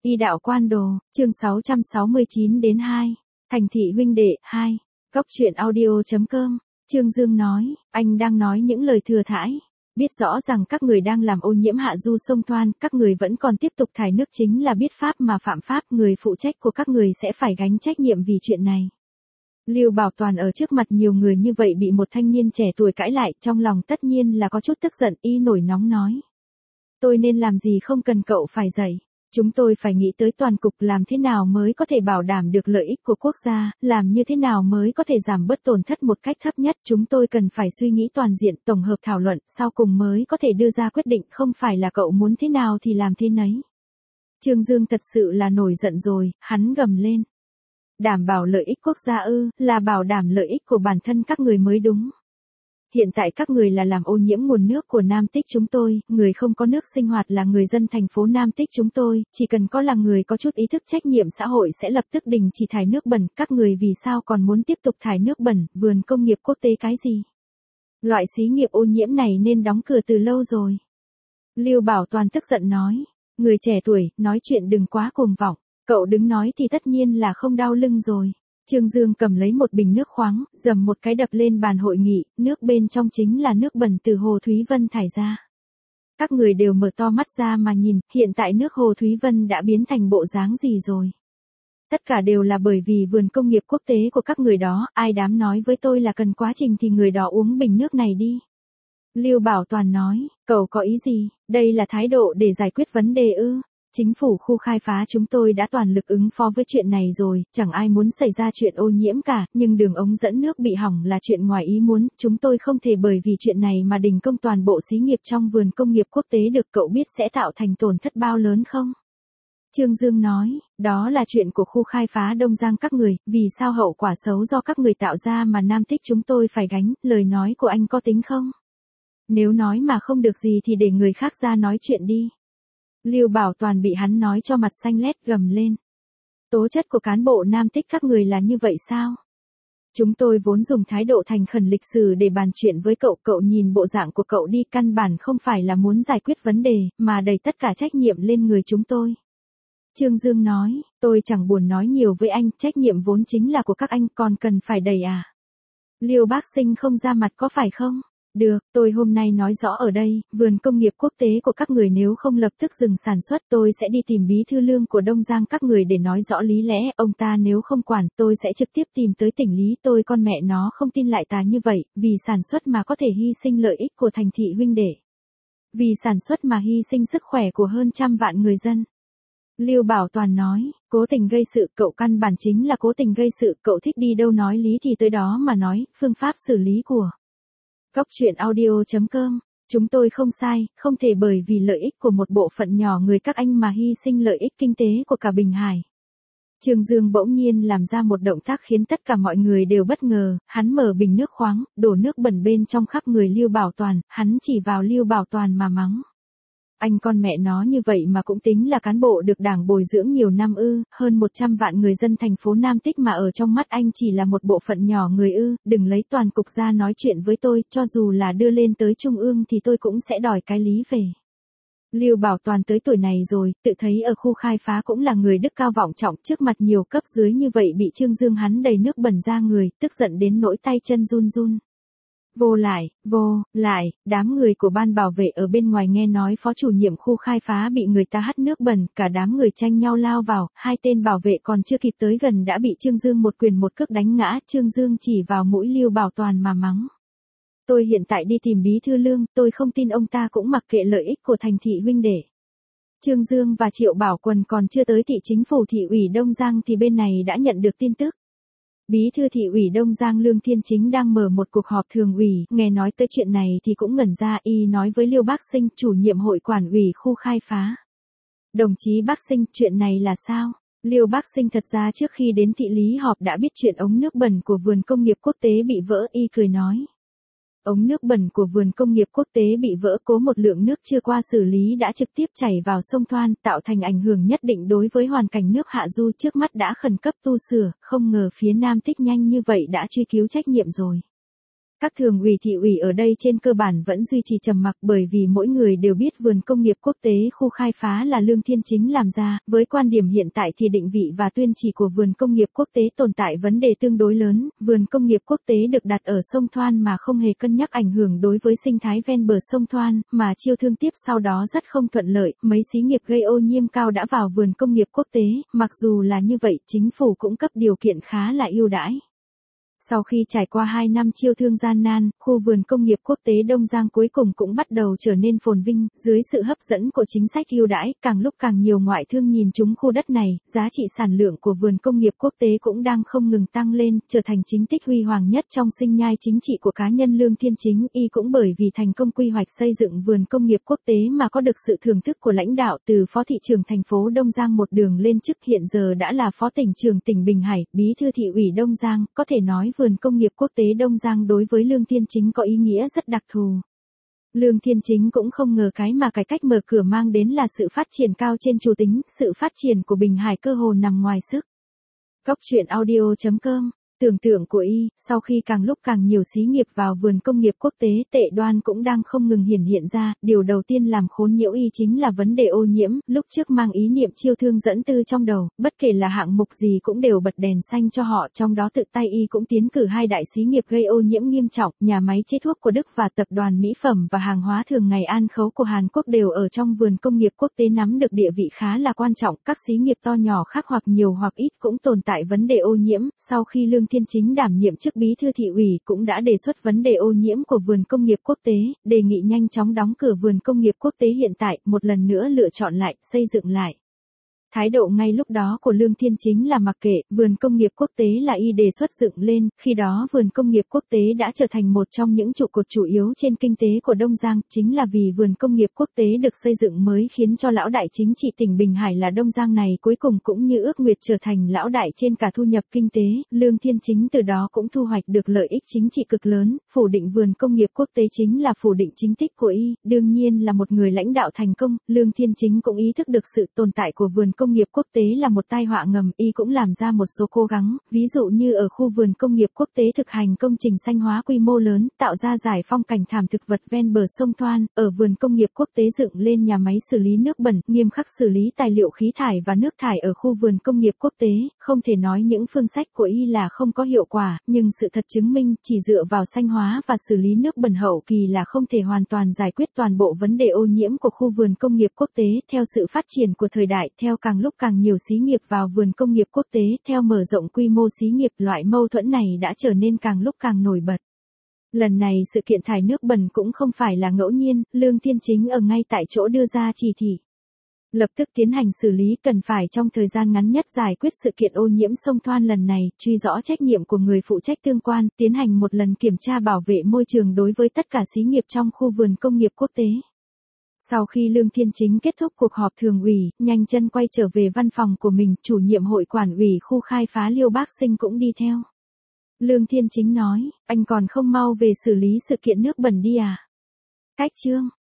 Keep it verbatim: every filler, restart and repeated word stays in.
Y đạo quan đồ, chương sáu trăm sáu mươi chín đến hai. Thành thị huynh đệ, hai. Góc truyện audio.com. Trương Dương nói, anh đang nói những lời thừa thãi. Biết rõ rằng các người đang làm ô nhiễm hạ du sông Thoan, các người vẫn còn tiếp tục thải nước chính là biết pháp mà phạm pháp, người phụ trách của các người sẽ phải gánh trách nhiệm vì chuyện này. Lưu Bảo Toàn ở trước mặt nhiều người như vậy bị một thanh niên trẻ tuổi cãi lại, trong lòng tất nhiên là có chút tức giận, y nổi nóng nói. Tôi nên làm gì không cần cậu phải dạy. Chúng tôi phải nghĩ tới toàn cục, làm thế nào mới có thể bảo đảm được lợi ích của quốc gia, làm như thế nào mới có thể giảm bớt tổn thất một cách thấp nhất. Chúng tôi cần phải suy nghĩ toàn diện, tổng hợp thảo luận, sau cùng mới có thể đưa ra quyết định, không phải là cậu muốn thế nào thì làm thế nấy. Trương Dương thật sự là nổi giận rồi, hắn gầm lên. Đảm bảo lợi ích quốc gia ư, là bảo đảm lợi ích của bản thân các người mới đúng. Hiện tại các người là làm ô nhiễm nguồn nước của Nam Tích chúng tôi, người không có nước sinh hoạt là người dân thành phố Nam Tích chúng tôi, chỉ cần có là người có chút ý thức trách nhiệm xã hội sẽ lập tức đình chỉ thải nước bẩn, các người vì sao còn muốn tiếp tục thải nước bẩn, vườn công nghiệp quốc tế cái gì? Loại xí nghiệp ô nhiễm này nên đóng cửa từ lâu rồi. Lưu Bảo Toàn tức giận nói, người trẻ tuổi, nói chuyện đừng quá cuồng vọng, cậu đứng nói thì tất nhiên là không đau lưng rồi. Trương Dương cầm lấy một bình nước khoáng, dầm một cái đập lên bàn hội nghị, nước bên trong chính là nước bẩn từ Hồ Thúy Vân thải ra. Các người đều mở to mắt ra mà nhìn, hiện tại nước Hồ Thúy Vân đã biến thành bộ dáng gì rồi. Tất cả đều là bởi vì vườn công nghiệp quốc tế của các người đó, ai dám nói với tôi là cần quá trình thì người đó uống bình nước này đi. Lưu Bảo Toàn nói, cậu có ý gì, đây là thái độ để giải quyết vấn đề ư? Chính phủ khu khai phá chúng tôi đã toàn lực ứng phó với chuyện này rồi, chẳng ai muốn xảy ra chuyện ô nhiễm cả, nhưng đường ống dẫn nước bị hỏng là chuyện ngoài ý muốn, chúng tôi không thể bởi vì chuyện này mà đình công toàn bộ xí nghiệp trong vườn công nghiệp quốc tế được, cậu biết sẽ tạo thành tổn thất bao lớn không? Trương Dương nói, đó là chuyện của khu khai phá Đông Giang các người, vì sao hậu quả xấu do các người tạo ra mà Nam Tích chúng tôi phải gánh, lời nói của anh có tính không? Nếu nói mà không được gì thì để người khác ra nói chuyện đi. Lưu Bảo Toàn bị hắn nói cho mặt xanh lét, gầm lên. Tố chất của cán bộ Nam Tích các người là như vậy sao? Chúng tôi vốn dùng thái độ thành khẩn lịch sử để bàn chuyện với cậu, cậu nhìn bộ dạng của cậu đi, căn bản không phải là muốn giải quyết vấn đề, mà đẩy tất cả trách nhiệm lên người chúng tôi. Trương Dương nói, tôi chẳng buồn nói nhiều với anh, trách nhiệm vốn chính là của các anh, còn cần phải đẩy à? Liêu Bác Sinh không ra mặt có phải không? Được, tôi hôm nay nói rõ ở đây, vườn công nghiệp quốc tế của các người nếu không lập tức dừng sản xuất tôi sẽ đi tìm bí thư lương của Đông Giang các người để nói rõ lý lẽ, ông ta nếu không quản tôi sẽ trực tiếp tìm tới tỉnh lý, tôi con mẹ nó không tin lại ta như vậy, vì sản xuất mà có thể hy sinh lợi ích của thành thị huynh đệ. Vì sản xuất mà hy sinh sức khỏe của hơn trăm vạn người dân. Lưu Bảo Toàn nói, cố tình gây sự, cậu căn bản chính là cố tình gây sự, cậu thích đi đâu nói lý thì tới đó mà nói, phương pháp xử lý của Góc truyện audio.com, chúng tôi không sai, không thể bởi vì lợi ích của một bộ phận nhỏ người các anh mà hy sinh lợi ích kinh tế của cả Bình Hải. Trương Dương bỗng nhiên làm ra một động tác khiến tất cả mọi người đều bất ngờ, hắn mở bình nước khoáng, đổ nước bẩn bên trong khắp người Lưu Bảo Toàn, hắn chỉ vào Lưu Bảo Toàn mà mắng. Anh con mẹ nó như vậy mà cũng tính là cán bộ được đảng bồi dưỡng nhiều năm ư, hơn một trăm vạn người dân thành phố Nam Tích mà ở trong mắt anh chỉ là một bộ phận nhỏ người ư, đừng lấy toàn cục ra nói chuyện với tôi, cho dù là đưa lên tới trung ương thì tôi cũng sẽ đòi cái lý về. Lưu Bảo Toàn tới tuổi này rồi, tự thấy ở khu khai phá cũng là người đức cao vọng trọng, trước mặt nhiều cấp dưới như vậy bị Trương Dương hắn đầy nước bẩn ra người, tức giận đến nỗi tay chân run run. Vô lại, vô, lại, đám người của ban bảo vệ ở bên ngoài nghe nói phó chủ nhiệm khu khai phá bị người ta hắt nước bẩn, cả đám người tranh nhau lao vào, hai tên bảo vệ còn chưa kịp tới gần đã bị Trương Dương một quyền một cước đánh ngã, Trương Dương chỉ vào mũi Lưu Bảo Toàn mà mắng. Tôi hiện tại đi tìm bí thư lương, tôi không tin ông ta cũng mặc kệ lợi ích của thành thị huynh đệ. Trương Dương và Triệu Bảo Quần còn chưa tới thị chính phủ thị ủy Đông Giang thì bên này đã nhận được tin tức. Bí thư thị ủy Đông Giang Lương Thiên Chính đang mở một cuộc họp thường ủy, nghe nói tới chuyện này thì cũng ngẩn ra, y nói với Liêu Bác Sinh, chủ nhiệm hội quản ủy khu khai phá. Đồng chí Bác Sinh, chuyện này là sao? Liêu Bác Sinh thật ra trước khi đến thị lý họp đã biết chuyện ống nước bẩn của vườn công nghiệp quốc tế bị vỡ, y cười nói. Ống nước bẩn của vườn công nghiệp quốc tế bị vỡ, cố một lượng nước chưa qua xử lý đã trực tiếp chảy vào sông Thoan, tạo thành ảnh hưởng nhất định đối với hoàn cảnh nước hạ du, trước mắt đã khẩn cấp tu sửa, không ngờ phía Nam Tích nhanh như vậy đã truy cứu trách nhiệm rồi. Các thường ủy thị ủy ở đây trên cơ bản vẫn duy trì trầm mặc bởi vì mỗi người đều biết vườn công nghiệp quốc tế khu khai phá là Lương Thiên Chính làm ra, với quan điểm hiện tại thì định vị và tuyên chỉ của vườn công nghiệp quốc tế tồn tại vấn đề tương đối lớn, vườn công nghiệp quốc tế được đặt ở sông Thoan mà không hề cân nhắc ảnh hưởng đối với sinh thái ven bờ sông Thoan, mà chiêu thương tiếp sau đó rất không thuận lợi, mấy xí nghiệp gây ô nhiễm cao đã vào vườn công nghiệp quốc tế, mặc dù là như vậy chính phủ cũng cấp điều kiện khá là ưu đãi. Sau khi trải qua hai năm chiêu thương gian nan, khu vườn công nghiệp quốc tế Đông Giang cuối cùng cũng bắt đầu trở nên phồn vinh, dưới sự hấp dẫn của chính sách ưu đãi, càng lúc càng nhiều ngoại thương nhìn trúng khu đất này, giá trị sản lượng của vườn công nghiệp quốc tế cũng đang không ngừng tăng lên, trở thành chính tích huy hoàng nhất trong sinh nhai chính trị của cá nhân Lương Thiên Chính, y cũng bởi vì thành công quy hoạch xây dựng vườn công nghiệp quốc tế mà có được sự thưởng thức của lãnh đạo từ phó thị trưởng thành phố Đông Giang một đường lên chức hiện giờ đã là phó tỉnh trưởng tỉnh Bình Hải, bí thư thị ủy Đông Giang, có thể nói vườn công nghiệp quốc tế Đông Giang đối với Lương Thiên Chính có ý nghĩa rất đặc thù. Lương Thiên Chính cũng không ngờ cái mà cải cách mở cửa mang đến là sự phát triển cao trên chủ tính, sự phát triển của Bình Hải cơ hồ nằm ngoài sức. Góc truyện audio chấm com. Tưởng tượng của y, sau khi càng lúc càng nhiều xí nghiệp vào vườn công nghiệp quốc tế, tệ đoan cũng đang không ngừng hiển hiện ra, điều đầu tiên làm khốn nhiễu y chính là vấn đề ô nhiễm, lúc trước mang ý niệm chiêu thương dẫn tư trong đầu, bất kể là hạng mục gì cũng đều bật đèn xanh cho họ, trong đó tự tay y cũng tiến cử hai đại xí nghiệp gây ô nhiễm nghiêm trọng, nhà máy chế thuốc của Đức và tập đoàn mỹ phẩm và hàng hóa thường ngày An Khấu của Hàn Quốc đều ở trong vườn công nghiệp quốc tế nắm được địa vị khá là quan trọng, các xí nghiệp to nhỏ khác hoặc nhiều hoặc ít cũng tồn tại vấn đề ô nhiễm, sau khi Lương Thiên Chính đảm nhiệm chức bí thư thị ủy cũng đã đề xuất vấn đề ô nhiễm của vườn công nghiệp quốc tế, đề nghị nhanh chóng đóng cửa vườn công nghiệp quốc tế hiện tại, một lần nữa lựa chọn lại, xây dựng lại. Thái độ ngay lúc đó của Lương Thiên Chính là mặc kệ, vườn công nghiệp quốc tế là y đề xuất dựng lên, khi đó vườn công nghiệp quốc tế đã trở thành một trong những trụ cột chủ yếu trên kinh tế của Đông Giang, chính là vì vườn công nghiệp quốc tế được xây dựng mới khiến cho lão đại chính trị tỉnh Bình Hải là Đông Giang này cuối cùng cũng như ước nguyệt trở thành lão đại trên cả thu nhập kinh tế, Lương Thiên Chính từ đó cũng thu hoạch được lợi ích chính trị cực lớn, phủ định vườn công nghiệp quốc tế chính là phủ định chính tích của y, đương nhiên là một người lãnh đạo thành công, Lương Thiên Chính cũng ý thức được sự tồn tại của vườn công nghiệp quốc tế là một tai họa ngầm, y cũng làm ra một số cố gắng, ví dụ như ở khu vườn công nghiệp quốc tế thực hành công trình xanh hóa quy mô lớn, tạo ra giải phong cảnh thảm thực vật ven bờ sông Thoan, ở vườn công nghiệp quốc tế dựng lên nhà máy xử lý nước bẩn, nghiêm khắc xử lý tài liệu khí thải và nước thải ở khu vườn công nghiệp quốc tế, không thể nói những phương sách của y là không có hiệu quả, nhưng sự thật chứng minh chỉ dựa vào xanh hóa và xử lý nước bẩn hậu kỳ là không thể hoàn toàn giải quyết toàn bộ vấn đề ô nhiễm của khu vườn công nghiệp quốc tế, theo sự phát triển của thời đại, theo càng lúc càng nhiều xí nghiệp vào vườn công nghiệp quốc tế, theo mở rộng quy mô xí nghiệp, loại mâu thuẫn này đã trở nên càng lúc càng nổi bật. Lần này sự kiện thải nước bẩn cũng không phải là ngẫu nhiên, Lương Thiên Chính ở ngay tại chỗ đưa ra chỉ thị. Lập tức tiến hành xử lý, cần phải trong thời gian ngắn nhất giải quyết sự kiện ô nhiễm sông Thoan lần này, truy rõ trách nhiệm của người phụ trách tương quan, tiến hành một lần kiểm tra bảo vệ môi trường đối với tất cả xí nghiệp trong khu vườn công nghiệp quốc tế. Sau khi Lương Thiên Chính kết thúc cuộc họp thường ủy, nhanh chân quay trở về văn phòng của mình, chủ nhiệm hội quản ủy khu khai phá Liêu Bác Sinh cũng đi theo. Lương Thiên Chính nói, anh còn không mau về xử lý sự kiện nước bẩn đi à? Cách chương.